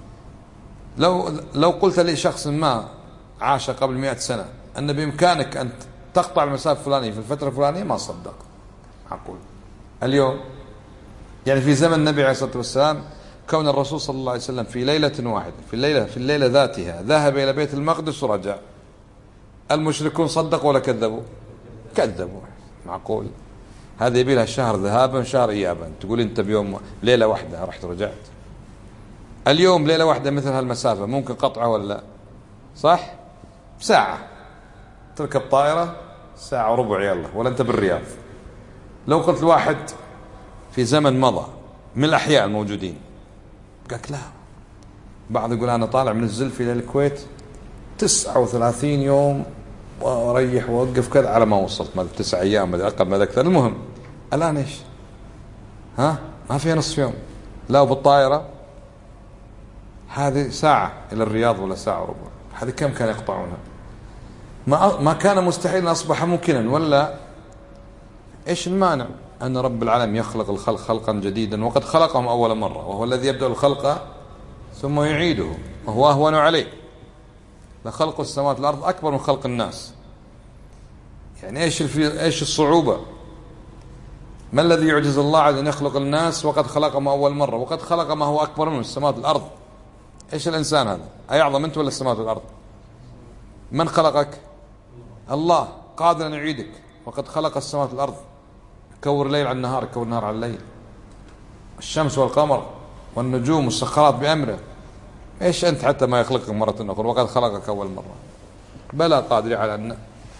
لو قلت لي شخص ما عاش قبل 100 سنة أن بإمكانك أن تقطع المسافة الفلانية في الفترة الفلانية ما صدق. معقول اليوم؟ يعني في زمن النبي عليه الصلاة والسلام كون الرسول صلى الله عليه وسلم في ليلة واحدة، في الليلة ذاتها ذهب إلى بيت المقدس ورجع، المشركون صدقوا ولا كذبوا؟ كذبوا. معقول؟ هذا يبي لها شهر ذهابا وشهر إيابا، تقول أنت بيوم ليلة واحدة رحت رجعت. اليوم ليلة واحدة مثل هالمسافة ممكن قطعها ولا لا؟ صح؟ ساعة تركب طائرة، ساعة وربع يلا، ولا أنت بالرياض. لو قلت الواحد في زمن مضى من الأحياء الموجودين قالك لا، بعض يقول أنا طالع من الزلفي إلى الكويت 39 يوم وأريح وأوقف كذا على ما وصلت، ما 9 أيام ما أقل ما أكثر. المهم الآن إيش؟ ما فيها نصف يوم. لا بالطائرة هذه ساعة إلى الرياض ولا ساعة وربع، هذه كم كان يقطعونها؟ ما كان مستحيل أصبح ممكنا، ولا إيش المانع أن رب العالمين يخلق الخلق خلقا جديدا وقد خلقهم أول مرة، وهو الذي يبدأ الخلق ثم يعيده وهو أهون عليه. لخلق السماوات والأرض أكبر من خلق الناس. يعني إيش الصعوبة؟ ما الذي يعجز الله عز أن يخلق الناس وقد خلقهم أول مرة وقد خلق ما هو أكبر من السماوات والأرض؟ إيش الإنسان هذا؟ أيعظم أنت ولا السماوات والأرض؟ من خلقك؟ الله قادر أن يعيدك وقد خلق السماوات والأرض، كور الليل على النهار، كور النهار على الليل، الشمس والقمر والنجوم والسخرات بأمره. إيش أنت حتى ما يخلقك مرة أخرى وقد خلقك أول مرة؟ بلى قادر على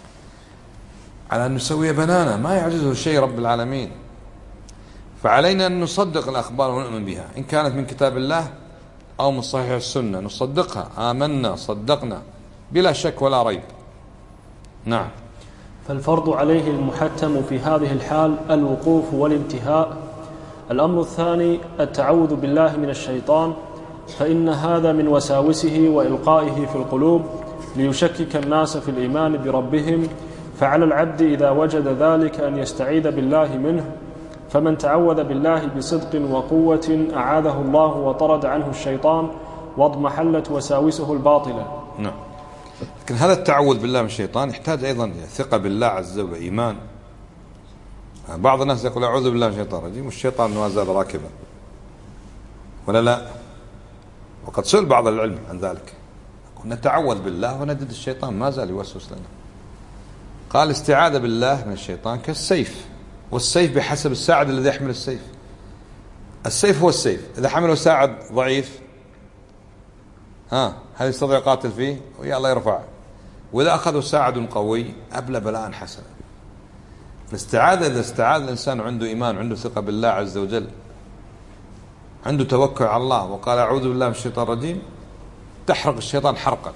أن نسوي بنانا، ما يعجزه شيء رب العالمين. فعلينا أن نصدق الأخبار ونؤمن بها، إن كانت من كتاب الله أو من صحيح السنة نصدقها، آمنا صدقنا بلا شك ولا ريب. نعم. فالفرض عليه المحتم في هذه الحال الوقوف والانتهاء. الأمر الثاني التعوذ بالله من الشيطان، فإن هذا من وساوسه وإلقائه في القلوب ليشكك الناس في الإيمان بربهم، فعلى العبد إذا وجد ذلك أن يستعيذ بالله منه، فمن تعوذ بالله بصدق وقوة أعاذه الله وطرد عنه الشيطان واضمحلت وساوسه الباطلة. نعم. لكن هذا التعوذ بالله من الشيطان يحتاج أيضا ثقة بالله عز وجل وإيمان. بعض الناس يقول أعوذ بالله من الشيطان الرجيم والشيطان ما زال راكبا، ولا لا؟ وقد سئل بعض العلم عن ذلك، نتعوذ بالله وندد الشيطان ما زال يوسوس لنا. قال استعاذة بالله من الشيطان كالسيف، والسيف بحسب الساعد الذي يحمل السيف. السيف هو السيف، إذا حمله ساعد ضعيف هل يستطيع يقاتل فيه؟ ويا الله يرفعه. وإذا أخذه ساعد قوي أبلى بلاء حسنا. فالاستعاذة إذا استعاذ الإنسان عنده إيمان، عنده ثقة بالله عز وجل، عنده توكل على الله، وقال أعوذ بالله من الشيطان الرجيم، تحرق الشيطان حرقا.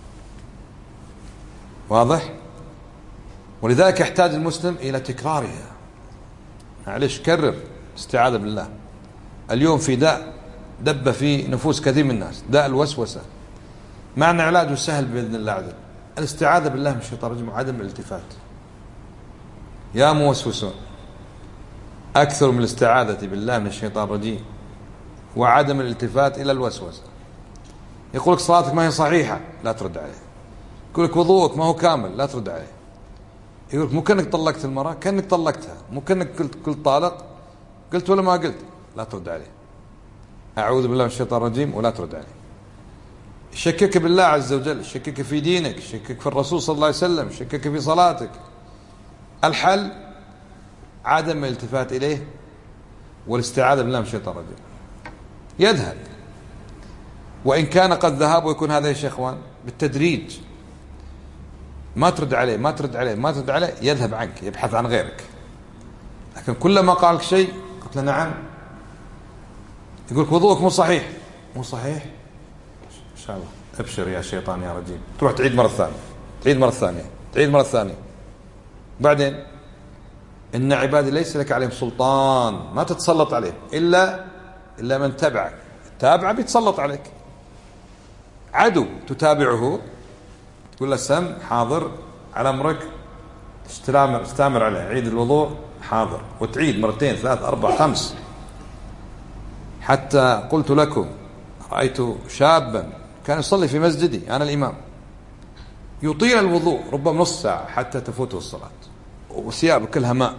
واضح؟ ولذلك يحتاج المسلم إلى تكرارها. معلش كرر استعاذة بالله. اليوم في داء دب في نفوس كثير من الناس، داء الوسوسة، مع أن علاجه سهل بإذن الله عز وجل. الاستعاذة بالله من الشيطان الرجيم وعدم الالتفات. يا موسوسون أكثر من الاستعاذة بالله من الشيطان الرجيم وعدم الالتفات إلى الوسوسة. يقولك صلاتك ما هي صحيحة، لا ترد عليه. يقولك وضوءك ما هو كامل، لا ترد عليه. يقولك مو كأنك طلقت المرأة، كأنك طلقتها. مو كأنك قلت طالق، قلت ولا ما قلت، لا ترد عليه. أعوذ بالله من الشيطان الرجيم ولا ترد عليه. شكك بالله عز وجل، شكك في دينك، شكك في الرسول صلى الله عليه وسلم، شكك في صلاتك. الحل عدم الالتفات إليه والاستعاذة بالله من الشيطان الرجيم. يذهب، وإن كان قد ذهب، ويكون هذا يا شيخ اخوان بالتدريج. ما ترد عليه، ما ترد عليه، ما ترد عليه، يذهب عنك، يبحث عن غيرك. لكن كلما قال لك شيء قلت له نعم، يقولك وضوءك مو صحيح. مو صحيح إن شاء الله، أبشر يا شيطان يا رجيم. تروح تعيد مرة ثانية، تعيد مرة ثانية، تعيد مرة ثانية. بعدين إن عبادي ليس لك عليهم سلطان، ما تتسلط عليهم إلا من تبعك. التابع بيتسلط عليك. عدو تتابعه، تقول له سم حاضر على أمرك، استمر عليه. عيد الوضوء حاضر، وتعيد مرتين 3 4 5. حتى قلت لكم رأيت شابا كان يصلي في مسجدي، أنا الإمام، يطيل الوضوء ربما نص ساعة حتى تفوته الصلاة، وثيابه كلها ماء.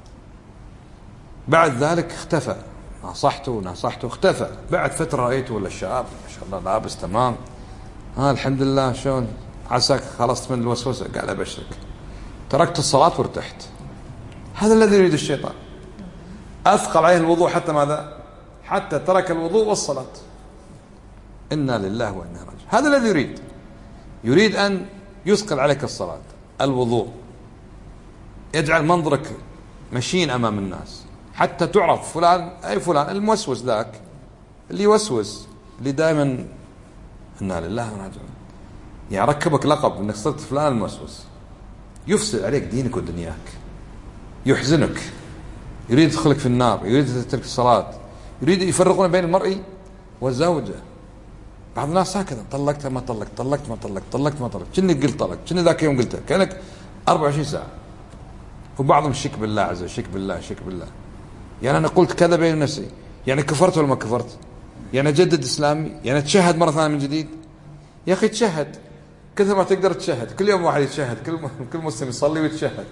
بعد ذلك اختفى. نصحته اختفى. بعد فترة رأيته ولا الشاب ما شاء الله لابس تمام. الحمد لله، شلون عساك خلصت من الوسوسة؟ قال أبشرك، تركت الصلاة وارتحت. هذا الذي يريد الشيطان. أثقل عليه الوضوء حتى ماذا؟ حتى ترك الوضوء والصلاة. إنا لله وإنا راجعون. هذا الذي يريد أن يثقل عليك الصلاة، الوضوء، يجعل منظرك مشين أمام الناس حتى تعرف فلان، أي فلان الموسوس ذاك اللي يوسوس، اللي دائما إنا لله وإنا راجعون. يعني ركبك لقب إنك صرت فلان الموسوس، يفسد عليك دينك ودنياك، يحزنك، يريد يدخلك في النار، يريد تترك الصلاة، يريد يفرقون بين المرء والزوجة. بعض الناس هكذا، طلقتها ما طلقت، طلقت ما طلقت، طلقت ما طلقت، كأنك قلت طلق، كأنك ذاك يوم قلتها، كأنك 24 ساعة. وبعضهم شك بالله عز وجل، شك بالله. يعني أنا قلت كذا بين نفسي، يعني كفرت ولا ما كفرت؟ يعني أجدد إسلامي؟ يعني تشهد مرة ثانية من جديد؟ يا أخي تشهد كثر ما تقدر تشهد، كل يوم واحد يتشهد، كل مسلم يصلي ويتشهد،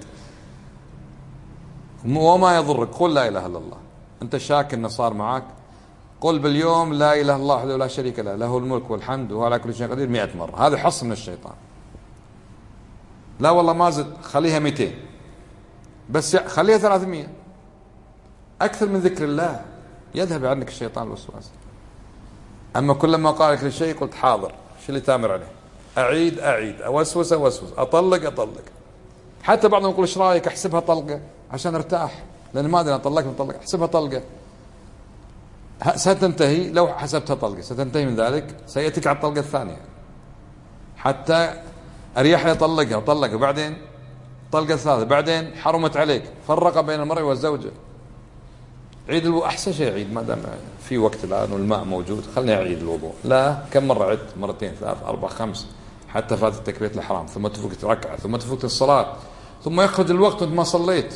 وما يضرك. قل لا إله إلا الله. أنت شاك إنه صار معك، قل باليوم لا إله إلا الله وحده لا شريك له، له الملك والحمد وهو على كل شيء قدير 100 مرة. هذا حص من الشيطان. لا والله ما زد، خليها 200 بس، خليها 300. أكثر من ذكر الله يذهب عنك الشيطان الوسواس. أما كلما قال لك للشيء قلت حاضر، شو اللي تامر عليه؟ أعيد، أوسوس، أطلق. حتى بعضهم يقول إيش رأيك أحسبها طلقة عشان ارتاح، لأن ما أدري أنا طلق، أحسبها طلقة. ستنتهي، لو حسبتها طلقة ستنتهي من ذلك، سيأتيك على الطلقة الثانية حتى أريح لي طلقها، وبعدين طلقة ثالثة، بعدين حرمت عليك، فرق بين المرء والزوجة. عيد الوضوء أحسن شيء، عيد ما دام في وقت الآن والماء موجود، خلني أعيد الوضوء. لا، كم مرة عدت؟ 2 3 4 5 حتى فاتت تكبيرة الإحرام، ثم تفوت ركعة، ثم تفوت الصلاة، ثم يخرج الوقت وأنت ما صليت.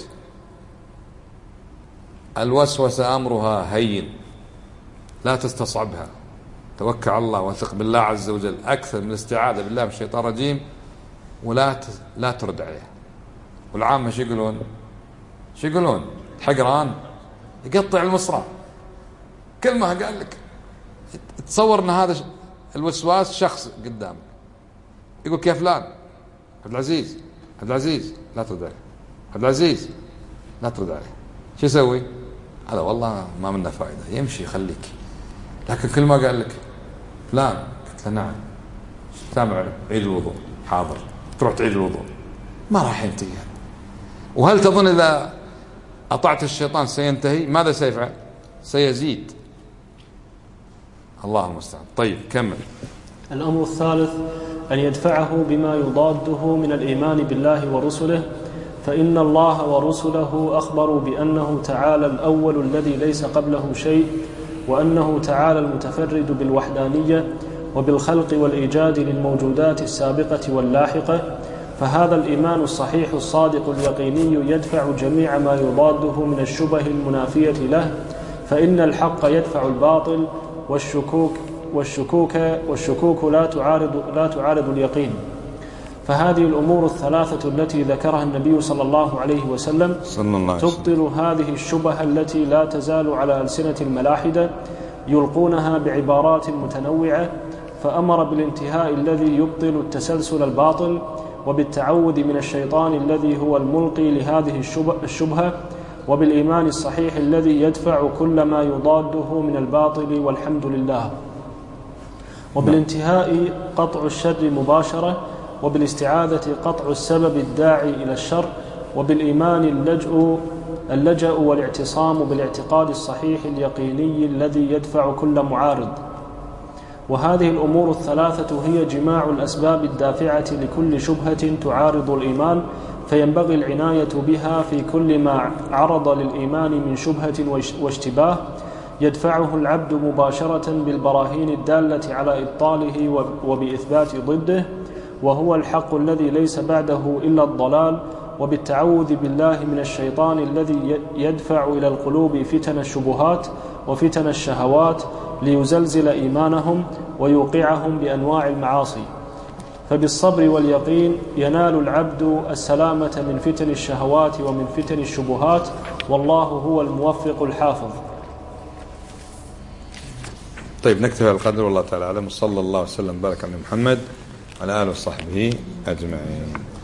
الوسوسة أمرها هين، لا تستصعبها. توكل على الله وثق بالله عز وجل أكثر من الاستعاذة بالله من الشيطان الرجيم، لا ترد عليه. والعامة شو يقولون؟ حقران يقطع المصرع. كل ما قال لك تصور ان هذا الوسواس شخص قدامك، يقول يا فلان عبد العزيز لا ترد عليه، عبد العزيز لا ترد عليه. شو يسوي هذا؟ والله ما منه فائدة، يمشي خليك. لكن كل ما قال لك فلان، قلت له نعم، سامع عليه، عيد الوضوء، حاضر، تروح تعيد الوضوء، ما راح ينتهي. وهل تظن إذا أطعت الشيطان سينتهي؟ ماذا سيفعل؟ سيزيد. الله المستعان. طيب كمل. الأمر الثالث أن يدفعه بما يضاده من الإيمان بالله ورسله، فإن الله ورسله أخبروا بأنه تعالى الأول الذي ليس قبله شيء، وأنه تعالى المتفرد بالوحدانية وبالخلق والإيجاد للموجودات السابقة واللاحقة، فهذا الإيمان الصحيح الصادق اليقيني يدفع جميع ما يضاده من الشبه المنافية له، فإن الحق يدفع الباطل، والشكوك لا تعارض اليقين. فهذه الأمور الثلاثة التي ذكرها النبي صلى الله عليه وسلم تبطل هذه الشبه التي لا تزال على ألسنة الملاحدة يلقونها بعبارات متنوعة، فأمر بالانتهاء الذي يبطل التسلسل الباطل، وبالتعوذ من الشيطان الذي هو الملقي لهذه الشبهة، وبالإيمان الصحيح الذي يدفع كل ما يضاده من الباطل، والحمد لله. وبالانتهاء قطع الشر مباشرة، وبالاستعاذة قطع السبب الداعي إلى الشر، وبالإيمان اللجأ والاعتصام بالاعتقاد الصحيح اليقيني الذي يدفع كل معارض. وهذه الأمور الثلاثة هي جماع الأسباب الدافعة لكل شبهة تعارض الإيمان، فينبغي العناية بها في كل ما عرض للإيمان من شبهة واشتباه يدفعه العبد مباشرة بالبراهين الدالة على إبطاله وبإثبات ضده، وهو الحق الذي ليس بعده إلا الضلال، وبالتعوذ بالله من الشيطان الذي يدفع إلى القلوب فتن الشبهات وفتن الشهوات ليزلزل إيمانهم ويوقعهم بأنواع المعاصي. فبالصبر واليقين ينال العبد السلامة من فتن الشهوات ومن فتن الشبهات، والله هو الموفق الحافظ. طيب، نكتفي القدر، والله تعالى أعلم. صلى الله وسلم بارك على محمد وعلى آله وصحبه أجمعين.